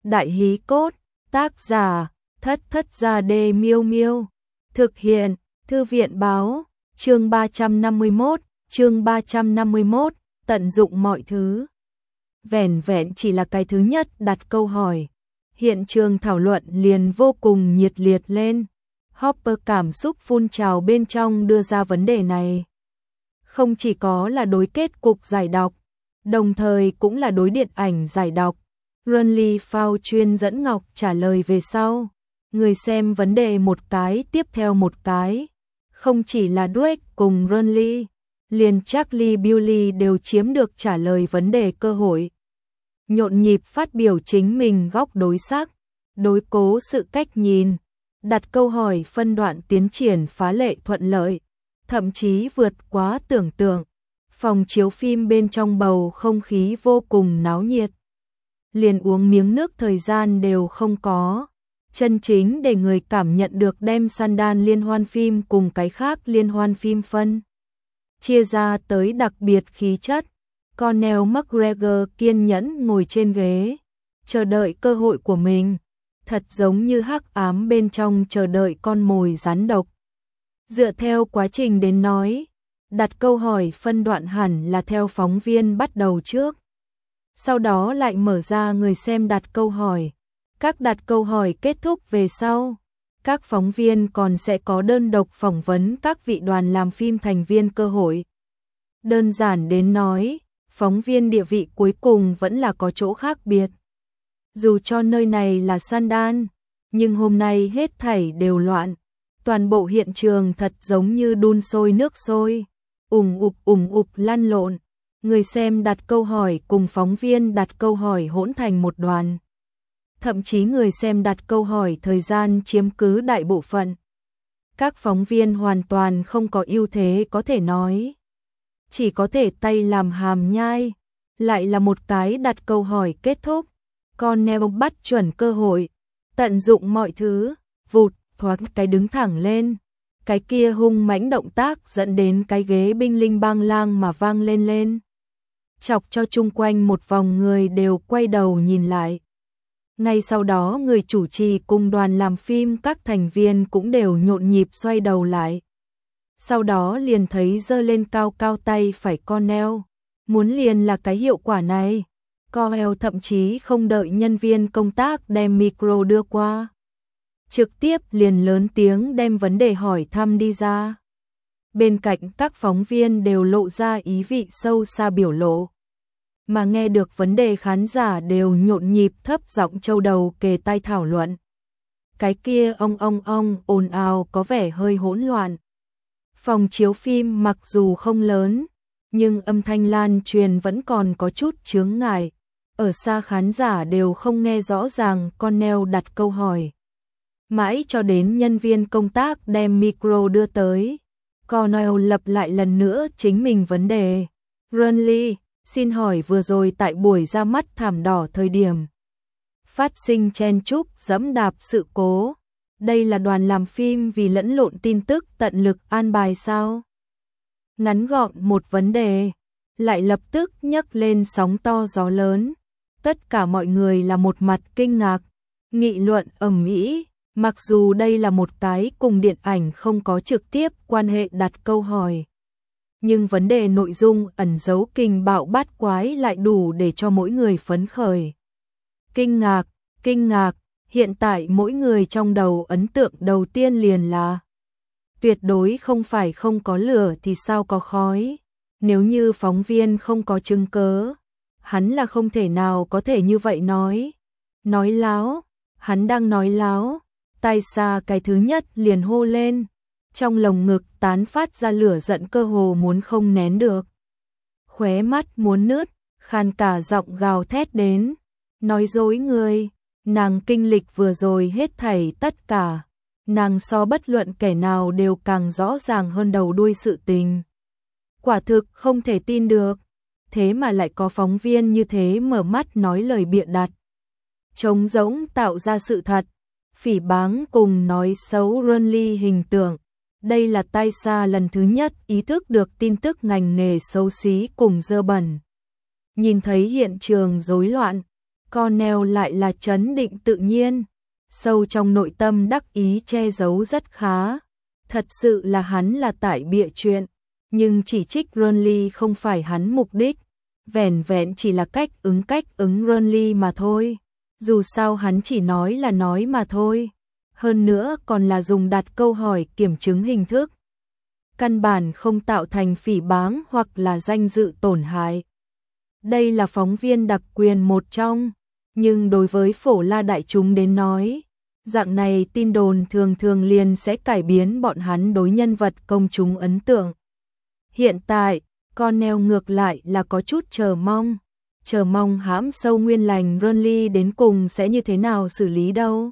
Đại hí cốt, tác giả, Thất Thất Gia Đê Miêu Miêu. Thực hiện, Thư viện báo, chương 351, tận dụng mọi thứ. Vẻn vẹn chỉ là cái thứ nhất đặt câu hỏi. Hiện trường thảo luận liền vô cùng nhiệt liệt lên. Hopper cảm xúc phun trào bên trong đưa ra vấn đề này. Không chỉ có là đối kết cục giải đọc, đồng thời cũng là đối điện ảnh giải đọc. Runly Phao chuyên dẫn Ngọc trả lời về sau. Người xem vấn đề một cái tiếp theo một cái. Không chỉ là Drake cùng Runly, liền Charlie Billy đều chiếm được trả lời vấn đề cơ hội. Nhộn nhịp phát biểu chính mình góc đối sắc, đối cố sự cách nhìn, đặt câu hỏi phân đoạn tiến triển phá lệ thuận lợi, thậm chí vượt quá tưởng tượng. Phòng chiếu phim bên trong bầu không khí vô cùng náo nhiệt. Liền uống miếng nước thời gian đều không có. Chân chính để người cảm nhận được đem Sundance liên hoan phim cùng cái khác liên hoan phim phân chia ra tới đặc biệt khí chất. Conor McGregor kiên nhẫn ngồi trên ghế, chờ đợi cơ hội của mình, thật giống như hắc ám bên trong chờ đợi con mồi rắn độc. Dựa theo quá trình đến nói, đặt câu hỏi phân đoạn hẳn là theo phóng viên bắt đầu trước. Sau đó lại mở ra người xem đặt câu hỏi. Các đặt câu hỏi kết thúc về sau, các phóng viên còn sẽ có đơn độc phỏng vấn các vị đoàn làm phim thành viên cơ hội. Đơn giản đến nói, phóng viên địa vị cuối cùng vẫn là có chỗ khác biệt. Dù cho nơi này là Sundance, nhưng hôm nay hết thảy đều loạn. Toàn bộ hiện trường thật giống như đun sôi nước sôi, ủng ục lăn lộn. Người xem đặt câu hỏi cùng phóng viên đặt câu hỏi hỗn thành một đoàn. Thậm chí người xem đặt câu hỏi thời gian chiếm cứ đại bộ phận. Các phóng viên hoàn toàn không có ưu thế có thể nói. Chỉ có thể tay làm hàm nhai. Lại là một cái đặt câu hỏi kết thúc. Conor bắt chuẩn cơ hội. Tận dụng mọi thứ. Vụt, thoáng cái đứng thẳng lên. Cái kia hung mãnh động tác dẫn đến cái ghế binh linh bang lang mà vang lên. Chọc cho chung quanh một vòng người đều quay đầu nhìn lại. Ngay sau đó người chủ trì cùng đoàn làm phim các thành viên cũng đều nhộn nhịp xoay đầu lại. Sau đó liền thấy giơ lên cao cao tay phải Conor. Muốn liền là cái hiệu quả này. Conor thậm chí không đợi nhân viên công tác đem micro đưa qua. Trực tiếp liền lớn tiếng đem vấn đề hỏi thăm đi ra. Bên cạnh các phóng viên đều lộ ra ý vị sâu xa biểu lộ. Mà nghe được vấn đề khán giả đều nhộn nhịp thấp giọng châu đầu kề tai thảo luận. Cái kia ong ồn ào có vẻ hơi hỗn loạn. Phòng chiếu phim mặc dù không lớn, nhưng âm thanh lan truyền vẫn còn có chút chướng ngại. Ở xa khán giả đều không nghe rõ ràng Conor đặt câu hỏi. Mãi cho đến nhân viên công tác đem micro đưa tới, Conor lặp lại lần nữa chính mình vấn đề. Runly, xin hỏi vừa rồi tại buổi ra mắt thảm đỏ thời điểm phát sinh chen chúc dẫm đạp sự cố, đây là đoàn làm phim vì lẫn lộn tin tức tận lực an bài sao? Ngắn gọn một vấn đề, lại lập tức nhấc lên sóng to gió lớn. Tất cả mọi người là một mặt kinh ngạc, nghị luận ầm ĩ. Mặc dù đây là một cái cùng điện ảnh không có trực tiếp quan hệ đặt câu hỏi, nhưng vấn đề nội dung ẩn giấu kinh bạo bát quái lại đủ để cho mỗi người phấn khởi. Kinh ngạc, hiện tại mỗi người trong đầu ấn tượng đầu tiên liền là tuyệt đối không phải không có lửa thì sao có khói. Nếu như phóng viên không có chứng cớ, hắn là không thể nào có thể như vậy nói. Nói láo, hắn đang nói láo. Tai xa cái thứ nhất liền hô lên. Trong lồng ngực tán phát ra lửa giận cơ hồ muốn không nén được. Khóe mắt muốn nứt, khan cả giọng gào thét đến. Nói dối người, nàng kinh lịch vừa rồi hết thảy tất cả. Nàng so bất luận kẻ nào đều càng rõ ràng hơn đầu đuôi sự tình. Quả thực không thể tin được. Thế mà lại có phóng viên như thế mở mắt nói lời bịa đặt. Trống rỗng tạo ra sự thật. Phỉ báng cùng nói xấu Runly hình tượng. Đây là tai xa lần thứ nhất ý thức được tin tức ngành nghề xấu xí cùng dơ bẩn. Nhìn thấy hiện trường rối loạn, Cornell lại là trấn định tự nhiên, sâu trong nội tâm đắc ý che giấu rất khá. Thật sự là hắn là tại bịa chuyện, nhưng chỉ trích Renly không phải hắn mục đích, vẻn vẹn chỉ là cách ứng Renly mà thôi. Dù sao hắn chỉ nói là nói mà thôi, hơn nữa còn là dùng đặt câu hỏi kiểm chứng hình thức. Căn bản không tạo thành phỉ báng hoặc là danh dự tổn hại. Đây là phóng viên đặc quyền một trong, nhưng đối với phổ la đại chúng đến nói, dạng này tin đồn thường thường liền sẽ cải biến bọn hắn đối nhân vật công chúng ấn tượng. Hiện tại, Cornell ngược lại là có chút chờ mong hãm sâu nguyên lành Renly đến cùng sẽ như thế nào xử lý đâu.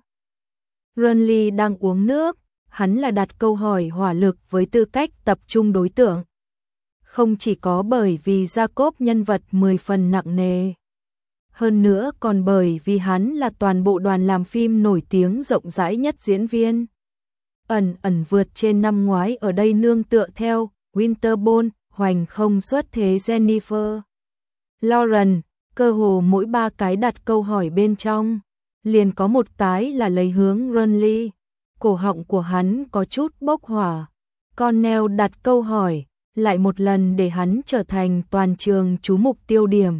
Renly đang uống nước, hắn là đặt câu hỏi hỏa lực với tư cách tập trung đối tượng. Không chỉ có bởi vì Jacob nhân vật 10 phần nặng nề, hơn nữa còn bởi vì hắn là toàn bộ đoàn làm phim nổi tiếng rộng rãi nhất diễn viên. Ẩn vượt trên năm ngoái ở đây nương tựa theo Winterborn, hoành không xuất thế Jennifer Lawrence, cơ hồ mỗi 3 cái đặt câu hỏi bên trong, liền có một cái là lấy hướng Renly. Cổ họng của hắn có chút bốc hỏa. Cornell đặt câu hỏi, lại một lần để hắn trở thành toàn trường chú mục tiêu điểm.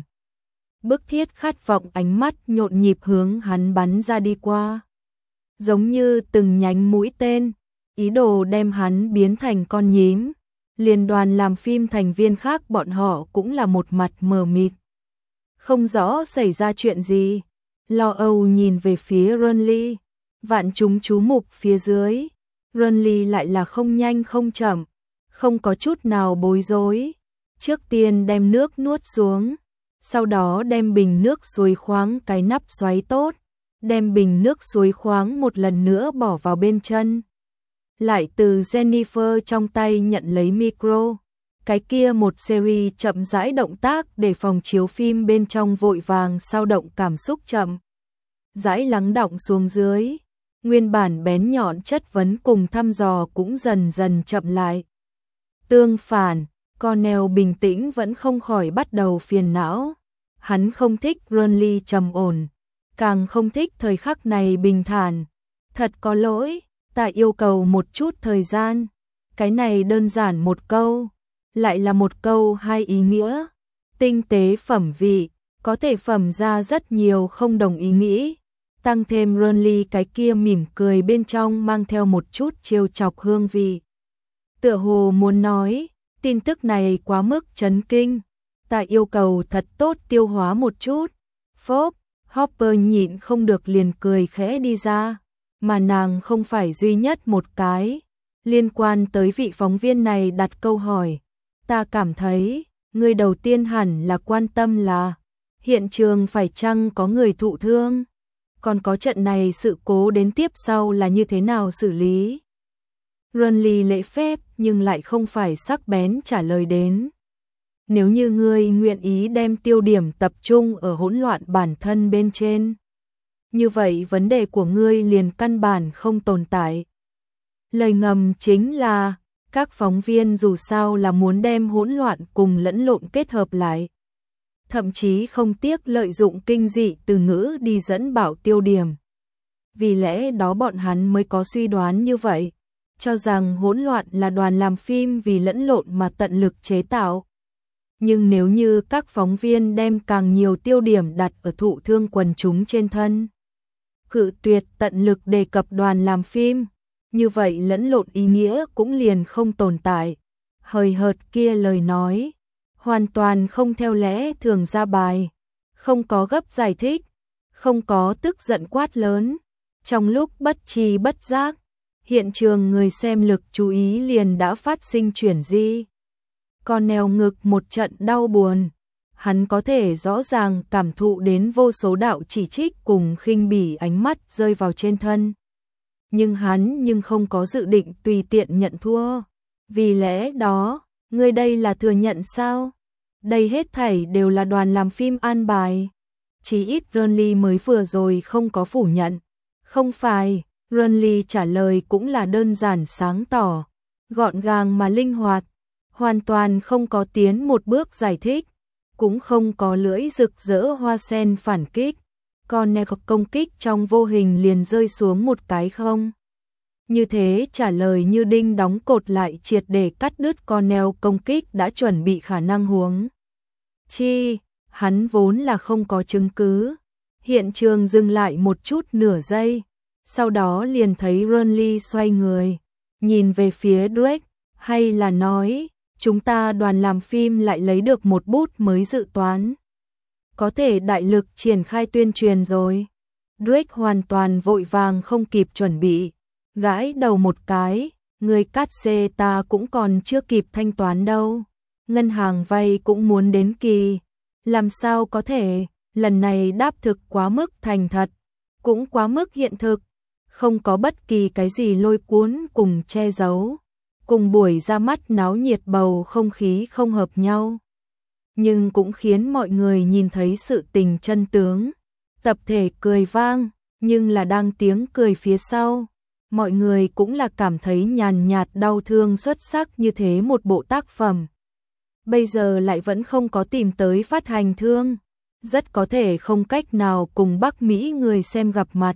Bức thiết khát vọng ánh mắt nhộn nhịp hướng hắn bắn ra đi qua. Giống như từng nhánh mũi tên, ý đồ đem hắn biến thành con nhím. Liên đoàn làm phim thành viên khác bọn họ cũng là một mặt mờ mịt. Không rõ xảy ra chuyện gì. Lo âu nhìn về phía Renly. Vạn chúng chú mục phía dưới. Renly lại là không nhanh không chậm, không có chút nào bối rối. Trước tiên đem nước nuốt xuống, sau đó đem bình nước suối khoáng cái nắp xoáy tốt, đem bình nước suối khoáng một lần nữa bỏ vào bên chân. Lại từ Jennifer trong tay nhận lấy micro. Cái kia một series chậm rãi động tác để phòng chiếu phim bên trong vội vàng sao động cảm xúc chậm rãi lắng đọng xuống dưới. Nguyên bản bén nhọn chất vấn cùng thăm dò cũng dần dần chậm lại. Tương phản, Cornell bình tĩnh vẫn không khỏi bắt đầu phiền não. Hắn không thích Renly trầm ổn, càng không thích thời khắc này bình thản. Thật có lỗi, ta yêu cầu một chút thời gian. Cái này đơn giản một câu, lại là một câu hai ý nghĩa. Tinh tế phẩm vị, có thể phẩm ra rất nhiều không đồng ý nghĩ. Tăng thêm Renly cái kia mỉm cười bên trong mang theo một chút trêu chọc hương vị. Tựa hồ muốn nói, tin tức này quá mức chấn kinh. Ta yêu cầu thật tốt tiêu hóa một chút. Phốp, Hopper nhịn không được liền cười khẽ đi ra. Mà nàng không phải duy nhất một cái. Liên quan tới vị phóng viên này đặt câu hỏi. Ta cảm thấy, người đầu tiên hẳn là quan tâm là hiện trường phải chăng có người thụ thương. Còn có trận này sự cố đến tiếp sau là như thế nào xử lý? Renly lễ phép nhưng lại không phải sắc bén trả lời đến. Nếu như ngươi nguyện ý đem tiêu điểm tập trung ở hỗn loạn bản thân bên trên, như vậy vấn đề của ngươi liền căn bản không tồn tại. Lời ngầm chính là, các phóng viên dù sao là muốn đem hỗn loạn cùng lẫn lộn kết hợp lại. Thậm chí không tiếc lợi dụng kinh dị từ ngữ đi dẫn bảo tiêu điểm. Vì lẽ đó bọn hắn mới có suy đoán như vậy, cho rằng hỗn loạn là đoàn làm phim vì lẫn lộn mà tận lực chế tạo. Nhưng nếu như các phóng viên đem càng nhiều tiêu điểm đặt ở thụ thương quần chúng trên thân, cự tuyệt tận lực đề cập đoàn làm phim, như vậy lẫn lộn ý nghĩa cũng liền không tồn tại. Hời hợt kia lời nói, hoàn toàn không theo lẽ thường ra bài, không có gấp giải thích, không có tức giận quát lớn. Trong lúc bất tri bất giác, hiện trường người xem lực chú ý liền đã phát sinh chuyển di. Cornell ngực một trận đau buồn, hắn có thể rõ ràng cảm thụ đến vô số đạo chỉ trích cùng khinh bỉ ánh mắt rơi vào trên thân. Nhưng hắn không có dự định tùy tiện nhận thua. Vì lẽ đó, ngươi đây là thừa nhận sao? Đây hết thảy đều là đoàn làm phim an bài. Chỉ ít Renly mới vừa rồi không có phủ nhận. Không phải, Renly trả lời cũng là đơn giản sáng tỏ, gọn gàng mà linh hoạt, hoàn toàn không có tiến một bước giải thích, cũng không có lưỡi rực rỡ hoa sen phản kích. Cornell công kích trong vô hình liền rơi xuống một cái không. Như thế trả lời như đinh đóng cột lại triệt để cắt đứt Cornell công kích đã chuẩn bị khả năng huống chi, hắn vốn là không có chứng cứ. Hiện trường dừng lại một chút nửa giây, sau đó liền thấy Burnley xoay người, nhìn về phía Drake, hay là nói, chúng ta đoàn làm phim lại lấy được một bút mới dự toán. Có thể đại lực triển khai tuyên truyền rồi. Drake hoàn toàn vội vàng không kịp chuẩn bị, gãi đầu một cái, người cắt xê ta cũng còn chưa kịp thanh toán đâu. Ngân hàng vay cũng muốn đến kỳ, làm sao có thể, lần này đáp thực quá mức thành thật, cũng quá mức hiện thực, không có bất kỳ cái gì lôi cuốn cùng che giấu, cùng buổi ra mắt náo nhiệt bầu không khí không hợp nhau. Nhưng cũng khiến mọi người nhìn thấy sự tình chân tướng, tập thể cười vang, nhưng là đang tiếng cười phía sau. Mọi người cũng là cảm thấy nhàn nhạt đau thương xuất sắc như thế một bộ tác phẩm. Bây giờ lại vẫn không có tìm tới phát hành thương, rất có thể không cách nào cùng Bắc Mỹ người xem gặp mặt.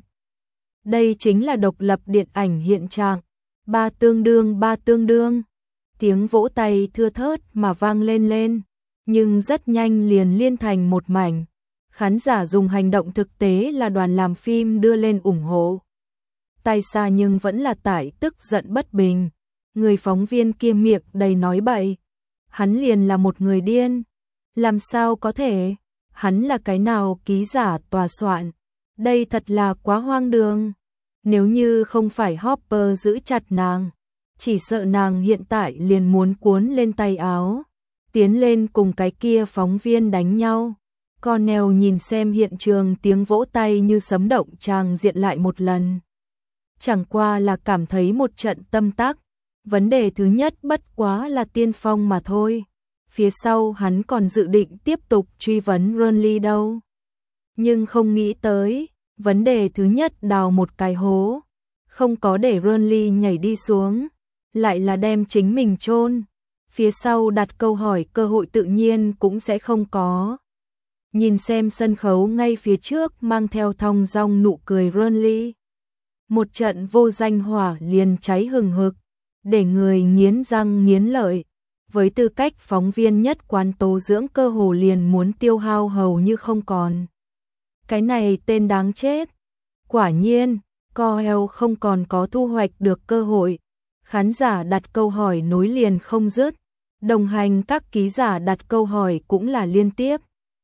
Đây chính là độc lập điện ảnh hiện trạng, ba tương đương, tiếng vỗ tay thưa thớt mà vang lên, nhưng rất nhanh liền liên thành một mảnh. Khán giả dùng hành động thực tế là đoàn làm phim đưa lên ủng hộ. Tay xa nhưng vẫn là tải tức giận bất bình, người phóng viên kia miệng đầy nói bậy. Hắn liền là một người điên, làm sao có thể, hắn là cái nào ký giả tòa soạn, đây thật là quá hoang đường. Nếu như không phải Hopper giữ chặt nàng, chỉ sợ nàng hiện tại liền muốn cuốn lên tay áo, tiến lên cùng cái kia phóng viên đánh nhau. Cornell nhìn xem hiện trường tiếng vỗ tay như sấm động tràng diện lại một lần. Chẳng qua là cảm thấy một trận tâm tắc, vấn đề thứ nhất bất quá là tiên phong mà thôi. Phía sau hắn còn dự định tiếp tục truy vấn Burnley đâu. Nhưng không nghĩ tới, vấn đề thứ nhất đào một cái hố, không có để Burnley nhảy đi xuống, lại là đem chính mình chôn. Phía sau đặt câu hỏi cơ hội tự nhiên cũng sẽ không có. Nhìn xem sân khấu ngay phía trước mang theo thong dong nụ cười Burnley. Một trận vô danh hỏa liền cháy hừng hực, để người nghiến răng nghiến lợi. Với tư cách phóng viên nhất quán tố dưỡng cơ hồ liền muốn tiêu hao hầu như không còn. Cái này tên đáng chết. Quả nhiên, Cornell không còn có thu hoạch được cơ hội. Khán giả đặt câu hỏi nối liền không dứt. Đồng hành các ký giả đặt câu hỏi cũng là liên tiếp.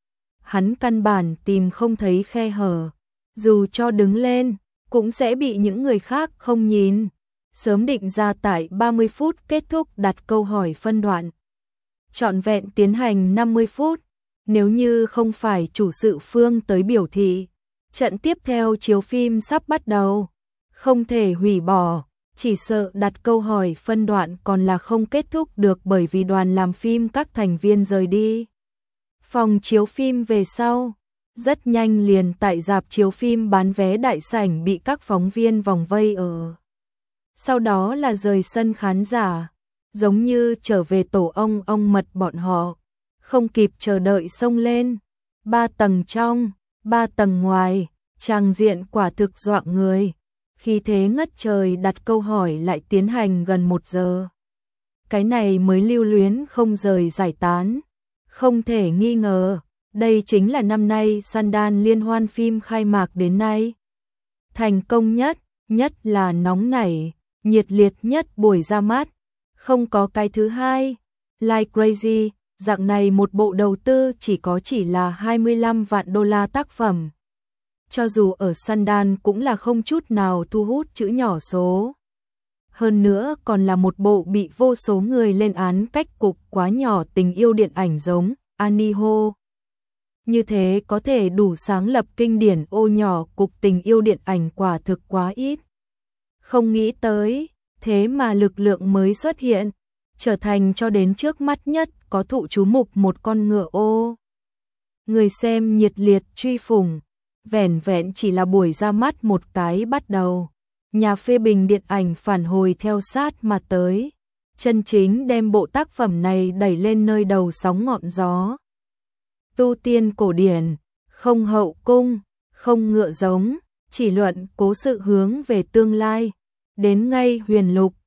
Hắn căn bản tìm không thấy khe hở. Dù cho đứng lên, cũng sẽ bị những người khác không nhìn. Sớm định ra tại 30 phút kết thúc đặt câu hỏi phân đoạn. Trọn vẹn tiến hành 50 phút. Nếu như không phải chủ sự phương tới biểu thị, trận tiếp theo chiếu phim sắp bắt đầu, không thể hủy bỏ, chỉ sợ đặt câu hỏi phân đoạn còn là không kết thúc được bởi vì đoàn làm phim các thành viên rời đi. Phòng chiếu phim về sau, rất nhanh liền tại rạp chiếu phim bán vé đại sảnh bị các phóng viên vòng vây ở. Sau đó là rời sân khán giả, giống như trở về tổ ong mật bọn họ, không kịp chờ đợi xông lên. 3 tầng trong, 3 tầng ngoài, tràng diện quả thực dọa người. Khi thế ngất trời đặt câu hỏi lại tiến hành gần 1 giờ. Cái này mới lưu luyến không rời giải tán. Không thể nghi ngờ, đây chính là năm nay Sundance liên hoan phim khai mạc đến nay thành công nhất, nhất là nóng nảy, nhiệt liệt nhất buổi ra mắt. Không có cái thứ hai. Like Crazy, dạng này một bộ đầu tư chỉ là 25 vạn đô la tác phẩm. Cho dù ở Sundance cũng là không chút nào thu hút chữ nhỏ số. Hơn nữa còn là một bộ bị vô số người lên án cách cục quá nhỏ tình yêu điện ảnh giống Annie Hall. Như thế có thể đủ sáng lập kinh điển ô nhỏ cục tình yêu điện ảnh quả thực quá ít. Không nghĩ tới, thế mà lực lượng mới xuất hiện, trở thành cho đến trước mắt nhất có thụ chú mục một con ngựa ô. Người xem nhiệt liệt truy phủng, vẻn vẹn chỉ là buổi ra mắt một cái bắt đầu. Nhà phê bình điện ảnh phản hồi theo sát mà tới, chân chính đem bộ tác phẩm này đẩy lên nơi đầu sóng ngọn gió. Tu tiên cổ điển, không hậu cung, không ngựa giống, chỉ luận cố sự hướng về tương lai. Đến ngay huyền lục,